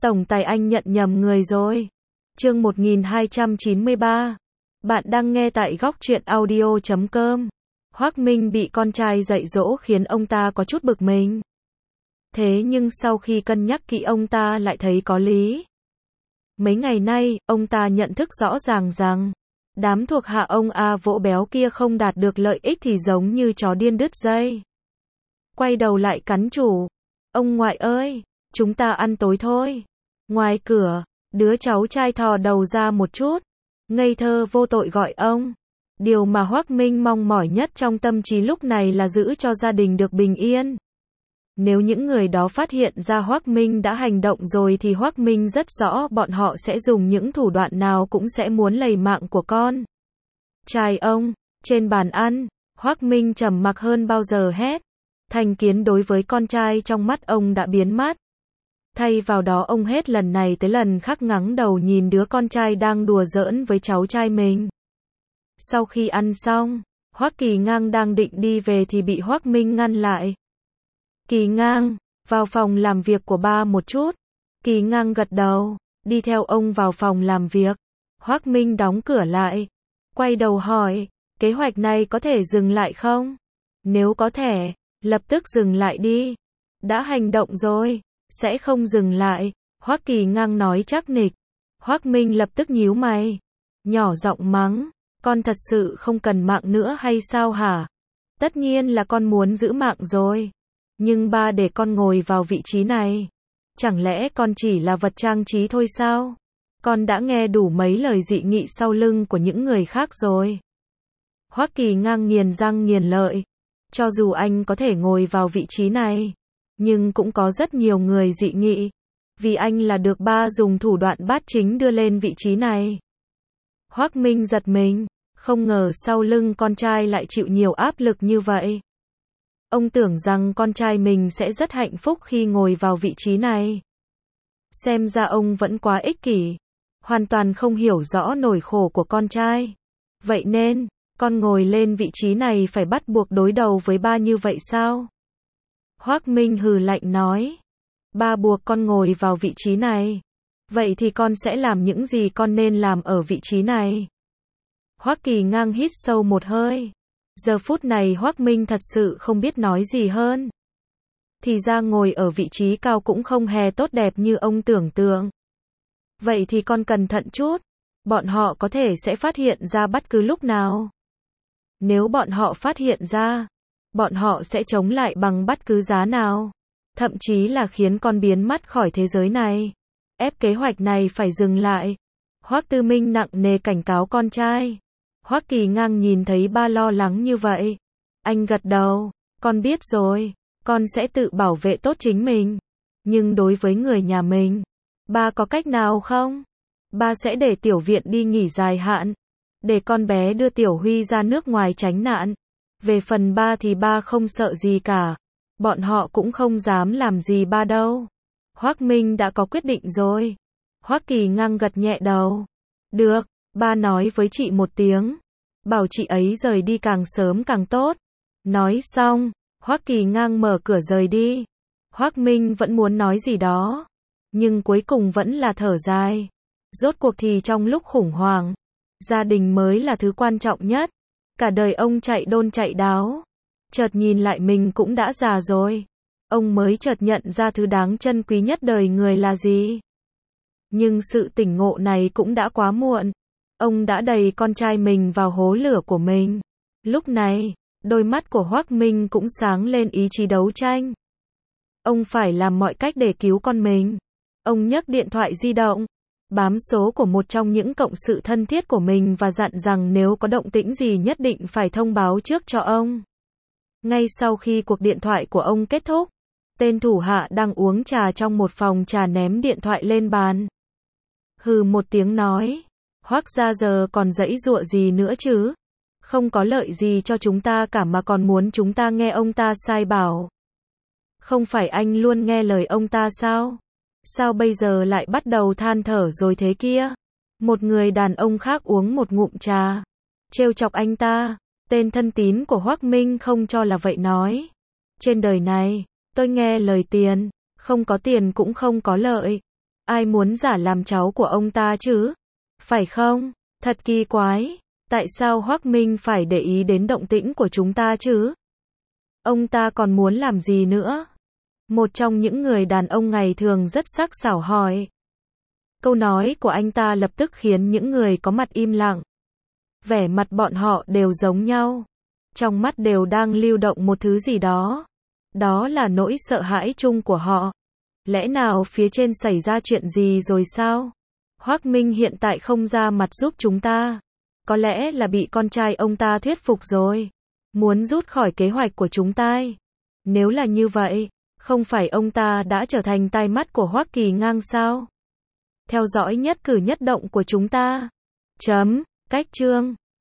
Tổng tài anh nhận nhầm người rồi. Chương 1293. Bạn đang nghe tại góc truyện audio.com. Hoác Minh bị con trai dạy dỗ khiến ông ta có chút bực mình. Thế nhưng sau khi cân nhắc kỹ ông ta lại thấy có lý. Mấy ngày nay, ông ta nhận thức rõ ràng rằng, đám thuộc hạ ông A Vỗ Béo kia không đạt được lợi ích thì giống như chó điên đứt dây. Quay đầu lại cắn chủ. Ông ngoại ơi, chúng ta ăn tối thôi. Ngoài cửa, đứa cháu trai thò đầu ra một chút, ngây thơ vô tội gọi ông. Điều mà Hoác Minh mong mỏi nhất trong tâm trí lúc này là giữ cho gia đình được bình yên. Nếu những người đó phát hiện ra Hoác Minh đã hành động rồi thì Hoác Minh rất rõ bọn họ sẽ dùng những thủ đoạn nào cũng sẽ muốn lấy mạng của con trai ông. Trên bàn ăn, Hoác Minh trầm mặc hơn bao giờ hết. Thành kiến đối với con trai trong mắt ông đã biến mất. Thay vào đó ông hết lần này tới lần khác ngẩng đầu nhìn đứa con trai đang đùa giỡn với cháu trai mình. Sau khi ăn xong, Hoác Kỳ Ngang đang định đi về thì bị Hoác Minh ngăn lại. Kỳ Ngang, vào phòng làm việc của ba một chút. Kỳ Ngang gật đầu, đi theo ông vào phòng làm việc. Hoác Minh đóng cửa lại, quay đầu hỏi, kế hoạch này có thể dừng lại không? Nếu có thể, lập tức dừng lại đi. Đã hành động rồi, sẽ không dừng lại. Hoác Kỳ Ngang nói chắc nịch. Hoác Minh lập tức nhíu mày, nhỏ giọng mắng, con thật sự không cần mạng nữa hay sao hả? Tất nhiên là con muốn giữ mạng rồi. Nhưng ba để con ngồi vào vị trí này. Chẳng lẽ con chỉ là vật trang trí thôi sao? Con đã nghe đủ mấy lời dị nghị sau lưng của những người khác rồi. Hoác Kỳ Ngang nghiền răng nghiền lợi. Cho dù anh có thể ngồi vào vị trí này, nhưng cũng có rất nhiều người dị nghị. Vì anh là được ba dùng thủ đoạn bát chính đưa lên vị trí này. Hoác Minh giật mình, không ngờ sau lưng con trai lại chịu nhiều áp lực như vậy. Ông tưởng rằng con trai mình sẽ rất hạnh phúc khi ngồi vào vị trí này. Xem ra ông vẫn quá ích kỷ, hoàn toàn không hiểu rõ nỗi khổ của con trai. Vậy nên, con ngồi lên vị trí này phải bắt buộc đối đầu với ba như vậy sao? Hoác Minh hừ lạnh nói, ba buộc con ngồi vào vị trí này. Vậy thì con sẽ làm những gì con nên làm ở vị trí này? Hoác Kỳ Ngang hít sâu một hơi. Giờ phút này Hoác Minh thật sự không biết nói gì hơn. Thì ra ngồi ở vị trí cao cũng không hề tốt đẹp như ông tưởng tượng. Vậy thì con cẩn thận chút. Bọn họ có thể sẽ phát hiện ra bất cứ lúc nào. Nếu bọn họ phát hiện ra, bọn họ sẽ chống lại bằng bất cứ giá nào. Thậm chí là khiến con biến mất khỏi thế giới này. Ép kế hoạch này phải dừng lại. Hoác Tư Minh nặng nề cảnh cáo con trai. Hoác Kỳ Ngang nhìn thấy ba lo lắng như vậy. Anh gật đầu, con biết rồi, con sẽ tự bảo vệ tốt chính mình. Nhưng đối với người nhà mình, ba có cách nào không? Ba sẽ để Tiểu Viện đi nghỉ dài hạn. Để con bé đưa Tiểu Huy ra nước ngoài tránh nạn. Về phần ba thì ba không sợ gì cả. Bọn họ cũng không dám làm gì ba đâu. Hoác Minh đã có quyết định rồi. Hoác Kỳ Ngang gật nhẹ đầu. Được, ba nói với chị một tiếng. Bảo chị ấy rời đi càng sớm càng tốt. Nói xong, Hoác Kỳ Ngang mở cửa rời đi. Hoác Minh vẫn muốn nói gì đó. Nhưng cuối cùng vẫn là thở dài. Rốt cuộc thì trong lúc khủng hoảng, gia đình mới là thứ quan trọng nhất. Cả đời ông chạy đôn chạy đáo. Chợt nhìn lại mình cũng đã già rồi. Ông mới chợt nhận ra thứ đáng trân quý nhất đời người là gì. Nhưng sự tỉnh ngộ này cũng đã quá muộn. Ông đã đẩy con trai mình vào hố lửa của mình. Lúc này, đôi mắt của Hoác Minh cũng sáng lên ý chí đấu tranh. Ông phải làm mọi cách để cứu con mình. Ông nhấc điện thoại di động, bám số của một trong những cộng sự thân thiết của mình và dặn rằng nếu có động tĩnh gì nhất định phải thông báo trước cho ông. Ngay sau khi cuộc điện thoại của ông kết thúc, tên thủ hạ đang uống trà trong một phòng trà ném điện thoại lên bàn. Hừ một tiếng nói, Hoác gia giờ còn giãy giụa gì nữa chứ? Không có lợi gì cho chúng ta cả mà còn muốn chúng ta nghe ông ta sai bảo. Không phải anh luôn nghe lời ông ta sao? Sao bây giờ lại bắt đầu than thở rồi thế kia? Một người đàn ông khác uống một ngụm trà, trêu chọc anh ta. Tên thân tín của Hoác Minh không cho là vậy nói. Trên đời này, tôi nghe lời tiền, không có tiền cũng không có lợi. Ai muốn giả làm cháu của ông ta chứ? Phải không? Thật kỳ quái. Tại sao Hoắc Minh phải để ý đến động tĩnh của chúng ta chứ? Ông ta còn muốn làm gì nữa? Một trong những người đàn ông ngày thường rất sắc sảo hỏi. Câu nói của anh ta lập tức khiến những người có mặt im lặng. Vẻ mặt bọn họ đều giống nhau. Trong mắt đều đang lưu động một thứ gì đó. Đó là nỗi sợ hãi chung của họ. Lẽ nào phía trên xảy ra chuyện gì rồi sao? Hoắc Minh hiện tại không ra mặt giúp chúng ta. Có lẽ là bị con trai ông ta thuyết phục rồi. Muốn rút khỏi kế hoạch của chúng ta. Nếu là như vậy, không phải ông ta đã trở thành tai mắt của Hoắc Kỳ Ngang sao? Theo dõi nhất cử nhất động của chúng ta. Cách chương